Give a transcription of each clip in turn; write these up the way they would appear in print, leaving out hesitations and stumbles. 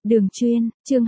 Đường chuyên, chương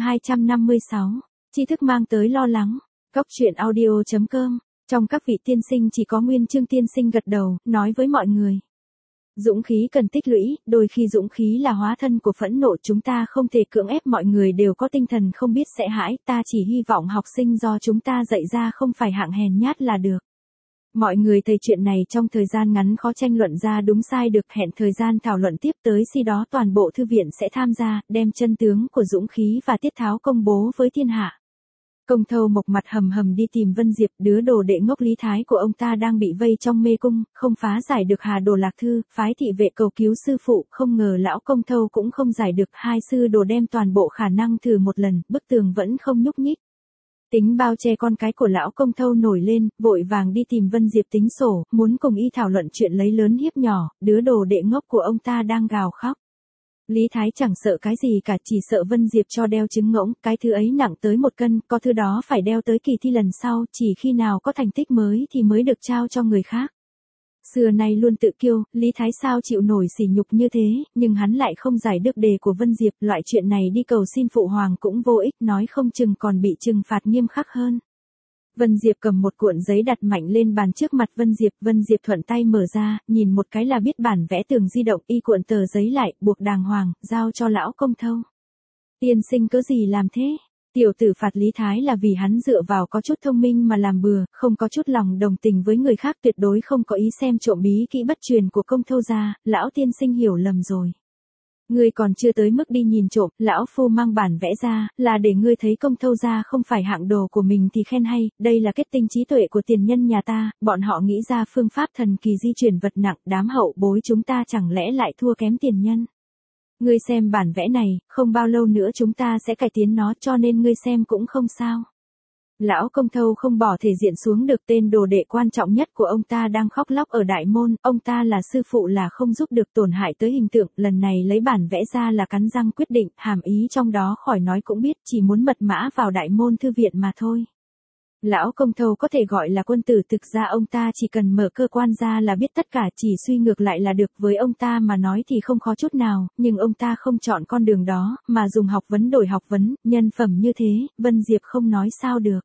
256. Tri thức mang tới lo lắng. Cóc truyện audio.com. Trong các vị tiên sinh chỉ có Nguyên Chương tiên sinh gật đầu, nói với mọi người. Dũng khí cần tích lũy, đôi khi dũng khí là hóa thân của phẫn nộ, chúng ta không thể cưỡng ép mọi người đều có tinh thần không biết sợ hãi, ta chỉ hy vọng học sinh do chúng ta dạy ra không phải hạng hèn nhát là được. Mọi người thấy chuyện này trong thời gian ngắn khó tranh luận ra đúng sai được, hẹn thời gian thảo luận tiếp tới, khi đó toàn bộ thư viện sẽ tham gia, đem chân tướng của dũng khí và tiết tháo công bố với thiên hạ. Công Thâu Mộc mặt hầm hầm đi tìm Vân Diệp, đứa đồ đệ ngốc Lý Thái của ông ta đang bị vây trong mê cung, không phá giải được Hà Đồ Lạc Thư, phái thị vệ cầu cứu sư phụ, không ngờ lão Công Thâu cũng không giải được, hai sư đồ đem toàn bộ khả năng thử một lần, bức tường vẫn không nhúc nhích. Tính bao che con cái của lão Công Thâu nổi lên, vội vàng đi tìm Vân Diệp tính sổ, muốn cùng y thảo luận chuyện lấy lớn hiếp nhỏ, đứa đồ đệ ngốc của ông ta đang gào khóc. Lý Thái chẳng sợ cái gì cả, chỉ sợ Vân Diệp cho đeo trứng ngỗng, cái thứ ấy nặng tới 1 cân, có thứ đó phải đeo tới kỳ thi lần sau, chỉ khi nào có thành tích mới thì mới được trao cho người khác. Xưa nay luôn tự kiêu, Lý Thái sao chịu nổi sỉ nhục như thế, nhưng hắn lại không giải được đề của Vân Diệp, loại chuyện này đi cầu xin phụ hoàng cũng vô ích, nói không chừng còn bị trừng phạt nghiêm khắc hơn. Vân Diệp cầm một cuộn giấy đặt mạnh lên bàn trước mặt Vân Diệp thuận tay mở ra, nhìn một cái là biết bản vẽ tường di động, y cuộn tờ giấy lại, buộc đàng hoàng, giao cho lão Công Thâu. Tiên sinh cớ gì làm thế? Tiểu tử phạt Lý Thái là vì hắn dựa vào có chút thông minh mà làm bừa, không có chút lòng đồng tình với người khác, tuyệt đối không có ý xem trộm bí kỹ bất truyền của Công Thâu gia, lão tiên sinh hiểu lầm rồi. Ngươi còn chưa tới mức đi nhìn trộm, lão phu mang bản vẽ ra, là để ngươi thấy Công Thâu gia không phải hạng đồ của mình thì khen hay, đây là kết tinh trí tuệ của tiền nhân nhà ta, bọn họ nghĩ ra phương pháp thần kỳ di chuyển vật nặng, đám hậu bối chúng ta chẳng lẽ lại thua kém tiền nhân. Ngươi xem bản vẽ này, không bao lâu nữa chúng ta sẽ cải tiến nó, cho nên ngươi xem cũng không sao. Lão Công Thâu không bỏ thể diện xuống được, tên đồ đệ quan trọng nhất của ông ta đang khóc lóc ở đại môn, ông ta là sư phụ là không giúp được, tổn hại tới hình tượng, lần này lấy bản vẽ ra là cắn răng quyết định, hàm ý trong đó khỏi nói cũng biết, chỉ muốn mật mã vào đại môn thư viện mà thôi. Lão Công Thâu có thể gọi là quân tử, thực ra ông ta chỉ cần mở cơ quan ra là biết tất cả, chỉ suy ngược lại là được, với ông ta mà nói thì không khó chút nào, nhưng ông ta không chọn con đường đó, mà dùng học vấn đổi học vấn, nhân phẩm như thế, Vân Diệp không nói sao được.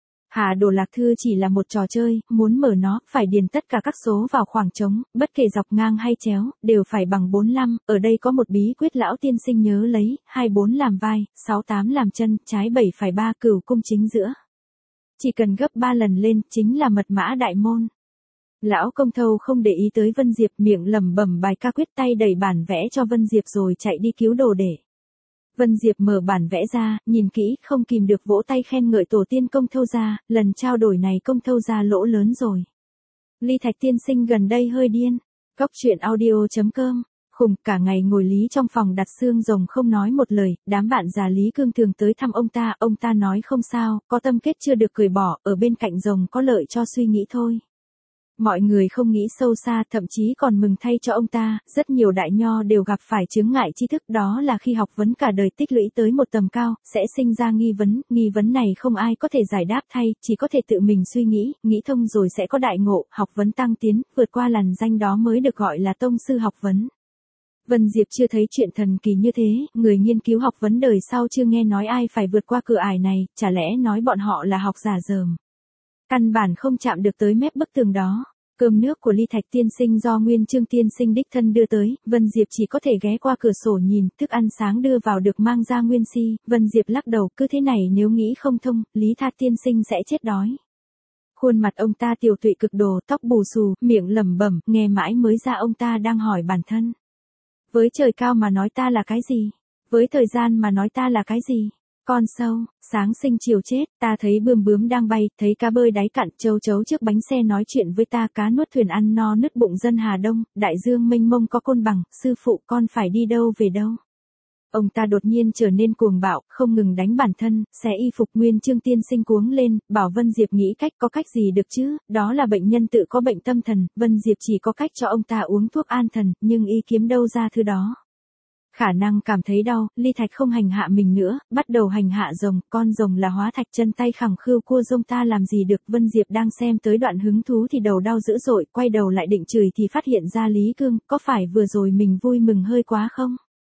Hà Đồ Lạc Thư chỉ là một trò chơi, muốn mở nó, phải điền tất cả các số vào khoảng trống, bất kể dọc ngang hay chéo, đều phải bằng 45, ở đây có một bí quyết lão tiên sinh nhớ lấy, 24 làm vai, 68 làm chân, trái 7 phải 3, cửu cung chính giữa. Chỉ cần gấp 3 lần lên, chính là mật mã đại môn. Lão Công Thâu không để ý tới Vân Diệp, miệng lẩm bẩm bài ca quyết, tay đẩy bản vẽ cho Vân Diệp rồi chạy đi cứu đồ để. Vân Diệp mở bản vẽ ra, nhìn kỹ, không kìm được vỗ tay khen ngợi tổ tiên Công Thâu gia, lần trao đổi này Công Thâu gia lỗ lớn rồi. Ly Thạch tiên sinh gần đây hơi điên. Cóc truyện audio.com. Khùng, cả ngày ngồi Lý trong phòng đặt xương rồng không nói một lời, đám bạn già Lý Cương thường tới thăm ông ta nói không sao, có tâm kết chưa được cởi bỏ, ở bên cạnh rồng có lợi cho suy nghĩ thôi. Mọi người không nghĩ sâu xa, thậm chí còn mừng thay cho ông ta, rất nhiều đại nho đều gặp phải chướng ngại tri thức, đó là khi học vấn cả đời tích lũy tới một tầm cao, sẽ sinh ra nghi vấn này không ai có thể giải đáp thay, chỉ có thể tự mình suy nghĩ thông rồi sẽ có đại ngộ, học vấn tăng tiến, vượt qua lằn danh đó mới được gọi là tông sư học vấn. Vân Diệp chưa thấy chuyện thần kỳ như thế, người nghiên cứu học vấn đời sau chưa nghe nói ai phải vượt qua cửa ải này, chả lẽ nói bọn họ là học giả dởm. Căn bản không chạm được tới mép bức tường đó. Cơm nước của Ly Thạch tiên sinh do Nguyên Chương tiên sinh đích thân đưa tới, Vân Diệp chỉ có thể ghé qua cửa sổ nhìn, thức ăn sáng đưa vào được mang ra nguyên si, Vân Diệp lắc đầu, cứ thế này nếu nghĩ không thông, Lý Thạch tiên sinh sẽ chết đói. Khuôn mặt ông ta tiều tụy cực đồ, tóc bù xù, miệng lẩm bẩm, nghe mãi mới ra ông ta đang hỏi bản thân. Với trời cao mà nói ta là cái gì? Với thời gian mà nói ta là cái gì? Con sâu, sáng sinh chiều chết, ta thấy bướm đang bay, thấy cá bơi đáy cạn, châu chấu trước bánh xe nói chuyện với ta, cá nuốt thuyền ăn no nứt bụng dân Hà Đông, đại dương mênh mông có côn bằng, sư phụ con phải đi đâu về đâu. Ông ta đột nhiên trở nên cuồng bạo, không ngừng đánh bản thân, xé y phục. Nguyên Chương tiên sinh cuống lên, bảo Vân Diệp nghĩ cách, có cách gì được chứ, đó là bệnh nhân tự có bệnh tâm thần, Vân Diệp chỉ có cách cho ông ta uống thuốc an thần, nhưng y kiếm đâu ra thứ đó. Khả năng cảm thấy đau, Ly Thạch không hành hạ mình nữa, bắt đầu hành hạ rồng, con rồng là hóa thạch, chân tay khẳng khưu cua rông ta làm gì được. Vân Diệp đang xem tới đoạn hứng thú thì đầu đau dữ dội, quay đầu lại định chửi thì phát hiện ra Lý Cương, có phải vừa rồi mình vui mừng hơi quá không?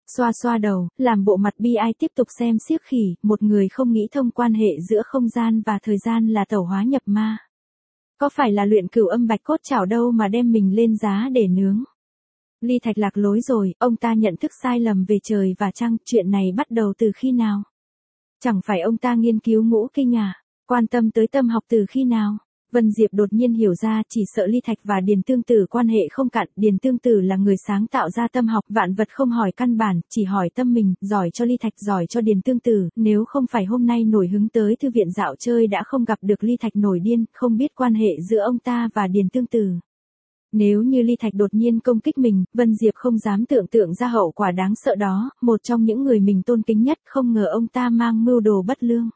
Xoa xoa đầu, làm bộ mặt bi ai tiếp tục xem xiếc khỉ, một người không nghĩ thông quan hệ giữa không gian và thời gian là tẩu hóa nhập ma. Có phải là luyện cửu âm bạch cốt chảo đâu mà đem mình lên giá để nướng. Ly Thạch lạc lối rồi, ông ta nhận thức sai lầm về trời và trăng, chuyện này bắt đầu từ khi nào? Chẳng phải ông ta nghiên cứu ngũ kinh à? Quan tâm tới tâm học từ khi nào? Vân Diệp đột nhiên hiểu ra, chỉ sợ Ly Thạch và Điền Tương Tử quan hệ không cạn, Điền Tương Tử là người sáng tạo ra tâm học, vạn vật không hỏi căn bản, chỉ hỏi tâm mình, giỏi cho Ly Thạch, giỏi cho Điền Tương Tử, nếu không phải hôm nay nổi hứng tới thư viện dạo chơi đã không gặp được Ly Thạch nổi điên, không biết quan hệ giữa ông ta và Điền Tương Tử. Nếu như Ly Thạch đột nhiên công kích mình, Vân Diệp không dám tưởng tượng ra hậu quả đáng sợ đó, một trong những người mình tôn kính nhất, không ngờ ông ta mang mưu đồ bất lương.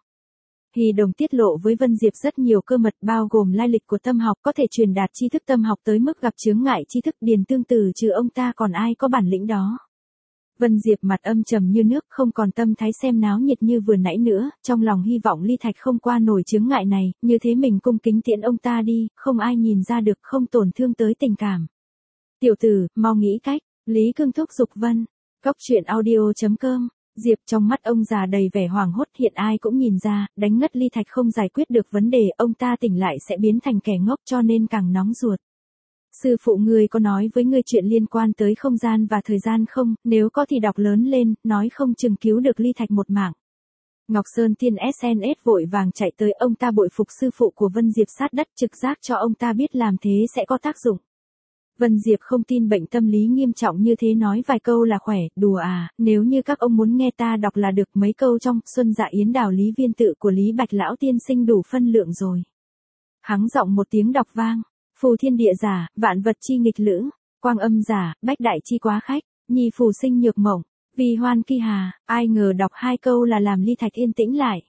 Hy Đồng tiết lộ với Vân Diệp rất nhiều cơ mật bao gồm lai lịch của tâm học, có thể truyền đạt tri thức tâm học tới mức gặp chướng ngại tri thức. Điền Tương Tử trừ ông ta còn ai có bản lĩnh đó. Vân Diệp mặt âm trầm như nước, không còn tâm thái xem náo nhiệt như vừa nãy nữa, trong lòng hy vọng Ly Thạch không qua nổi chướng ngại này, như thế mình cung kính tiễn ông ta đi, không ai nhìn ra được, không tổn thương tới tình cảm. Tiểu tử, mau nghĩ cách, Lý Cương thúc giục Vân. Cóc truyện audio.com. Diệp trong mắt ông già đầy vẻ hoảng hốt, hiện ai cũng nhìn ra, đánh ngất Ly Thạch không giải quyết được vấn đề, ông ta tỉnh lại sẽ biến thành kẻ ngốc cho nên càng nóng ruột. Sư phụ ngươi có nói với ngươi chuyện liên quan tới không gian và thời gian không, nếu có thì đọc lớn lên, nói không chừng cứu được Ly Thạch một mạng. Ngọc Sơn Tiên SNS vội vàng chạy tới, ông ta bội phục sư phụ của Vân Diệp sát đất, trực giác cho ông ta biết làm thế sẽ có tác dụng. Vân Diệp không tin bệnh tâm lý nghiêm trọng như thế nói vài câu là khỏe, đùa à, nếu như các ông muốn nghe ta đọc là được, mấy câu trong Xuân Dạ Yến Đào Lý Viên Tự của Lý Bạch Lão tiên sinh đủ phân lượng rồi. Hắng giọng một tiếng đọc vang, phù thiên địa giả, vạn vật chi nghịch lữ, quang âm giả, bách đại chi quá khách, nhi phù sinh nhược mộng, vì hoan kỳ hà, ai ngờ đọc hai câu là làm Ly Thạch yên tĩnh lại.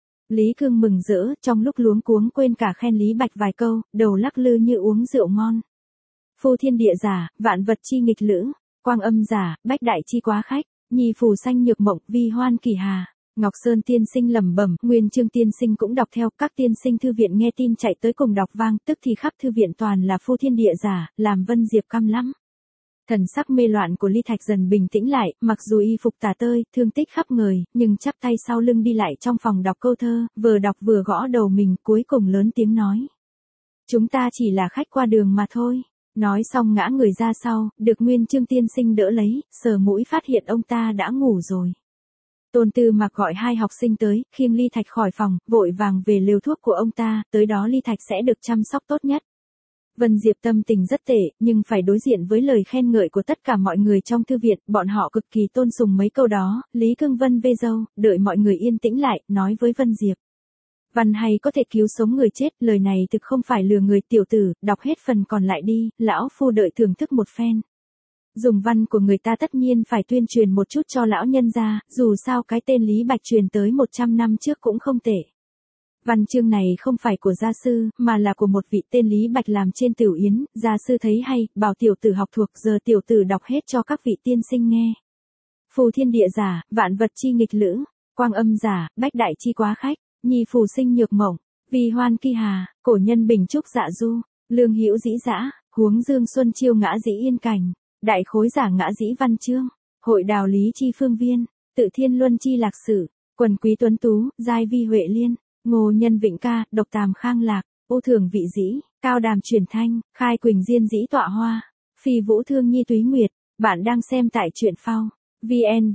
Lý Cương mừng rỡ, trong lúc luống cuống quên cả khen Lý Bạch vài câu, đầu lắc lư như uống rượu ngon. Phù thiên địa giả, vạn vật chi nghịch lữ, quang âm giả, bách đại chi quá khách, nhi phù sanh nhược mộng, vi hoan kỳ hà. Ngọc Sơn tiên sinh lẩm bẩm, Nguyên Chương tiên sinh cũng đọc theo, các tiên sinh thư viện nghe tin chạy tới cùng đọc vang, tức thì khắp thư viện toàn là phù thiên địa giả, làm Vân Diệp căm lắm. Thần sắc mê loạn của Ly Thạch dần bình tĩnh lại, mặc dù y phục tả tơi, thương tích khắp người, nhưng chắp tay sau lưng đi lại trong phòng đọc câu thơ, vừa đọc vừa gõ đầu mình, cuối cùng lớn tiếng nói. Chúng ta chỉ là khách qua đường mà thôi. Nói xong ngã người ra sau, được Nguyên Chương tiên sinh đỡ lấy, sờ mũi phát hiện ông ta đã ngủ rồi. Tôn Tư Mạc gọi hai học sinh tới, khiêng Ly Thạch khỏi phòng, vội vàng về lều thuốc của ông ta, tới đó Ly Thạch sẽ được chăm sóc tốt nhất. Vân Diệp tâm tình rất tệ, nhưng phải đối diện với lời khen ngợi của tất cả mọi người trong thư viện, bọn họ cực kỳ tôn sùng mấy câu đó. Lý Cương Vân vê râu, đợi mọi người yên tĩnh lại, nói với Vân Diệp. Văn hay có thể cứu sống người chết, lời này thực không phải lừa người. Tiểu tử, đọc hết phần còn lại đi, lão phu đợi thưởng thức một phen. Dùng văn của người ta tất nhiên phải tuyên truyền một chút cho lão nhân gia, dù sao cái tên Lý Bạch truyền tới 100 năm trước cũng không tệ. Văn chương này không phải của gia sư, mà là của một vị tên Lý Bạch làm trên Tiểu Yến, gia sư thấy hay, bảo tiểu tử học thuộc, giờ tiểu tử đọc hết cho các vị tiên sinh nghe. Phù thiên địa giả, vạn vật chi nghịch lữ, quang âm giả, bách đại chi quá khách, nhi phù sinh nhược mộng, vì hoan kỳ hà, cổ nhân bình trúc dạ du, lương hữu dĩ dã, huống dương xuân chiêu ngã dĩ yên cảnh, đại khối giả ngã dĩ văn chương, hội đào lý chi phương viên, tự thiên luân chi lạc sử, quần quý tuấn tú, giai vi huệ liên, ngô nhân vịnh ca, độc tàm khang lạc, ô thường vị dĩ, cao đàm truyền thanh, khai quỳnh diên dĩ tọa hoa, phi vũ thương nhi túy nguyệt. Bạn đang xem tại truyện phao vn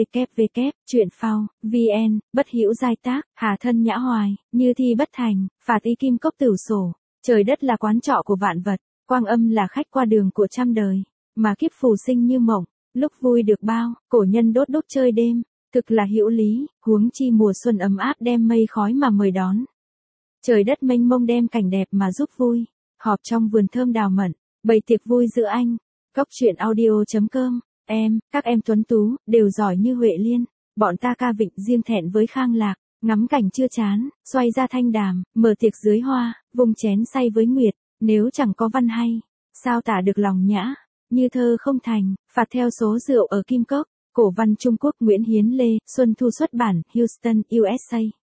www truyện phao vn. Bất hữu giai tác, hà thân nhã hoài, như thi bất thành, phạt ý kim cốc tử sổ. Trời đất là quán trọ của vạn vật, quang âm là khách qua đường của trăm đời, mà kiếp phù sinh như mộng, lúc vui được bao, cổ nhân đốt đốt chơi đêm, thực là hữu lý. Huống chi mùa xuân ấm áp đem mây khói mà mời đón, trời đất mênh mông đem cảnh đẹp mà giúp vui. Họp trong vườn thơm đào mận, bày tiệc vui giữa anh. Cóc truyện audio.com. Các em tuấn tú, đều giỏi như Huệ Liên, bọn ta ca vịnh riêng thẹn với Khang Lạc, ngắm cảnh chưa chán, xoay ra thanh đàm, mở tiệc dưới hoa, vung chén say với nguyệt, nếu chẳng có văn hay, sao tả được lòng nhã, như thơ không thành, phạt theo số rượu ở Kim Cốc, cổ văn Trung Quốc Nguyễn Hiến Lê, Xuân Thu xuất bản, Houston, USA.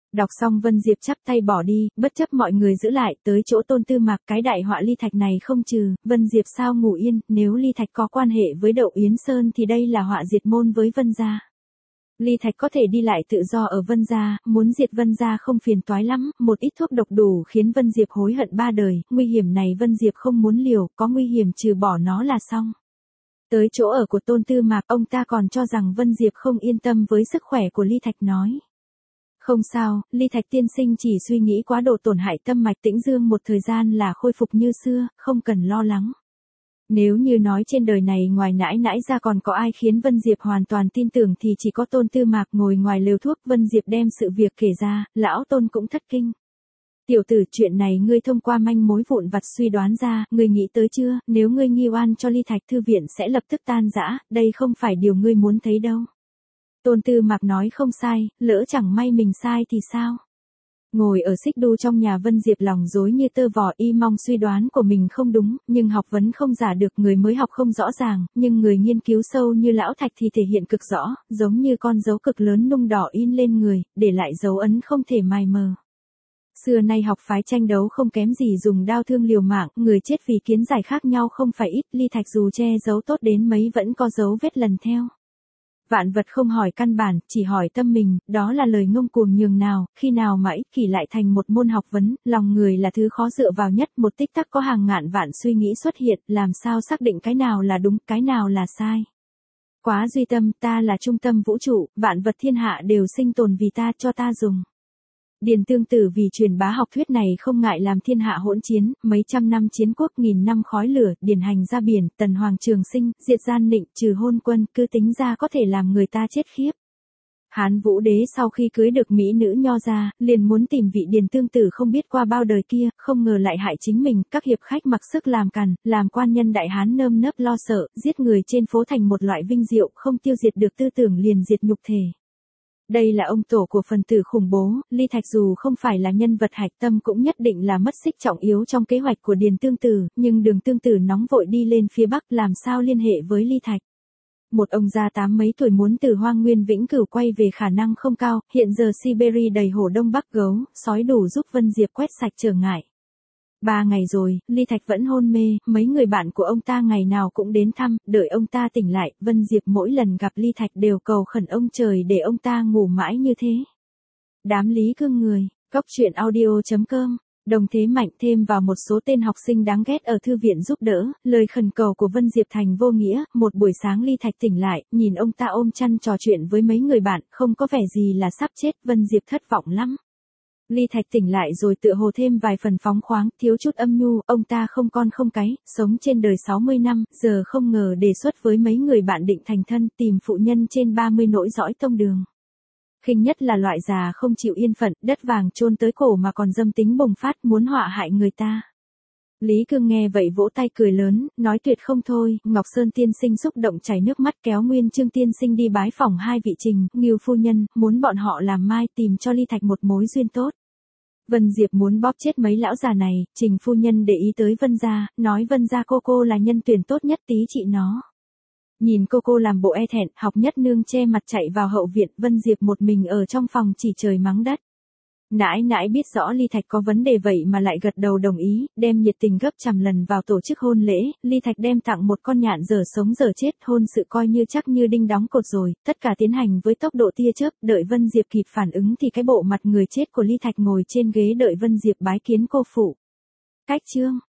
Đọc xong Vân Diệp chắp tay bỏ đi, bất chấp mọi người giữ lại, tới chỗ Tôn Tư Mạc, cái đại họa ly thạch này không trừ, Vân Diệp sao ngủ yên, nếu ly thạch có quan hệ với Đậu Yến Sơn thì đây là họa diệt môn với Vân gia. Ly thạch có thể đi lại tự do ở Vân gia, muốn diệt Vân gia không phiền toái lắm, một ít thuốc độc đủ khiến Vân Diệp hối hận ba đời, nguy hiểm này Vân Diệp không muốn liều, có nguy hiểm trừ bỏ nó là xong. Tới chỗ ở của Tôn Tư Mạc, ông ta còn cho rằng Vân Diệp không yên tâm với sức khỏe của Ly Thạch nói. Không sao, Ly Thạch tiên sinh chỉ suy nghĩ quá độ tổn hại tâm mạch tĩnh dương một thời gian là khôi phục như xưa, không cần lo lắng. Nếu như nói trên đời này ngoài nãi nãi ra còn có ai khiến Vân Diệp hoàn toàn tin tưởng thì chỉ có Tôn Tư Mạc ngồi ngoài lều thuốc. Vân Diệp đem sự việc kể ra, lão Tôn cũng thất kinh. Tiểu tử, chuyện này ngươi thông qua manh mối vụn vặt suy đoán ra, ngươi nghĩ tới chưa, nếu ngươi nghi oan cho Ly Thạch thư viện sẽ lập tức tan rã, đây không phải điều ngươi muốn thấy đâu. Tôn Tư Mạc nói không sai, lỡ chẳng may mình sai thì sao? Ngồi ở xích đu trong nhà Vân Diệp lòng rối như tơ vò, y mong suy đoán của mình không đúng, nhưng học vấn không giả được, người mới học không rõ ràng, nhưng người nghiên cứu sâu như lão Thạch thì thể hiện cực rõ, giống như con dấu cực lớn nung đỏ in lên người, để lại dấu ấn không thể mài mờ. Xưa nay học phái tranh đấu không kém gì dùng đao thương liều mạng, người chết vì kiến giải khác nhau không phải ít, Ly Thạch dù che giấu tốt đến mấy vẫn có dấu vết lần theo. Vạn vật không hỏi căn bản, chỉ hỏi tâm mình, đó là lời ngông cuồng nhường nào, khi nào mà ích kỷ lại thành một môn học vấn, lòng người là thứ khó dựa vào nhất, một tích tắc có hàng ngàn vạn suy nghĩ xuất hiện, làm sao xác định cái nào là đúng, cái nào là sai. Quá duy tâm, ta là trung tâm vũ trụ, vạn vật thiên hạ đều sinh tồn vì ta, cho ta dùng. Điền Tương Tử vì truyền bá học thuyết này không ngại làm thiên hạ hỗn chiến, mấy trăm năm chiến quốc, nghìn năm khói lửa, điền hành ra biển, tần hoàng trường sinh, diệt gian nịnh, trừ hôn quân, cứ tính ra có thể làm người ta chết khiếp. Hán Vũ Đế sau khi cưới được mỹ nữ Nho ra, liền muốn tìm vị Điền Tương Tử không biết qua bao đời kia, không ngờ lại hại chính mình, các hiệp khách mặc sức làm càn, làm quan nhân đại hán nơm nớp lo sợ, giết người trên phố thành một loại vinh diệu, không tiêu diệt được tư tưởng liền diệt nhục thể. Đây là ông tổ của phần tử khủng bố, Ly Thạch dù không phải là nhân vật hạch tâm cũng nhất định là mất xích trọng yếu trong kế hoạch của Điền Tương Tử, nhưng Đường Tương Tử nóng vội đi lên phía Bắc làm sao liên hệ với Ly Thạch. Một ông già tám mấy tuổi muốn từ hoang nguyên vĩnh cửu quay về khả năng không cao, hiện giờ Siberia đầy hổ đông bắc gấu, sói đủ giúp Vân Diệp quét sạch trở ngại. 3 ngày rồi, Ly Thạch vẫn hôn mê, mấy người bạn của ông ta ngày nào cũng đến thăm, đợi ông ta tỉnh lại, Vân Diệp mỗi lần gặp Ly Thạch đều cầu khẩn ông trời để ông ta ngủ mãi như thế. Đám lý cương người, Cóc truyện audio.com, Đồng Thế Mạnh thêm vào một số tên học sinh đáng ghét ở thư viện giúp đỡ, lời khẩn cầu của Vân Diệp thành vô nghĩa, một buổi sáng Ly Thạch tỉnh lại, nhìn ông ta ôm chăn trò chuyện với mấy người bạn, không có vẻ gì là sắp chết, Vân Diệp thất vọng lắm. Ly Thạch tỉnh lại rồi tựa hồ thêm vài phần phóng khoáng, thiếu chút âm nhu, ông ta không con không cái, sống trên đời 60 năm, giờ không ngờ đề xuất với mấy người bạn định thành thân, tìm phụ nhân trên 30 nỗi dõi tông đường. Khinh nhất là loại già không chịu yên phận, đất vàng chôn tới cổ mà còn dâm tính bùng phát, muốn họa hại người ta. Lý Cương nghe vậy vỗ tay cười lớn, nói tuyệt không thôi, Ngọc Sơn tiên sinh xúc động chảy nước mắt kéo Nguyên Chương tiên sinh đi bái phỏng hai vị Trình, Ngưu phu nhân, muốn bọn họ làm mai tìm cho Ly Thạch một mối duyên tốt. Vân Diệp muốn bóp chết mấy lão già này, Trình phu nhân để ý tới Vân gia, nói Vân gia cô là nhân tuyển tốt nhất tí chị nó. Nhìn cô làm bộ e thẹn, học nhất nương che mặt chạy vào hậu viện, Vân Diệp một mình ở trong phòng chỉ trời mắng đất. Nãi nãi biết rõ Ly Thạch có vấn đề vậy mà lại gật đầu đồng ý, đem nhiệt tình gấp trăm lần vào tổ chức hôn lễ, Ly Thạch đem tặng một con nhạn giờ sống giờ chết, hôn sự coi như chắc như đinh đóng cột rồi, tất cả tiến hành với tốc độ tia chớp, đợi Vân Diệp kịp phản ứng thì cái bộ mặt người chết của Ly Thạch ngồi trên ghế đợi Vân Diệp bái kiến cô phụ. Cách chương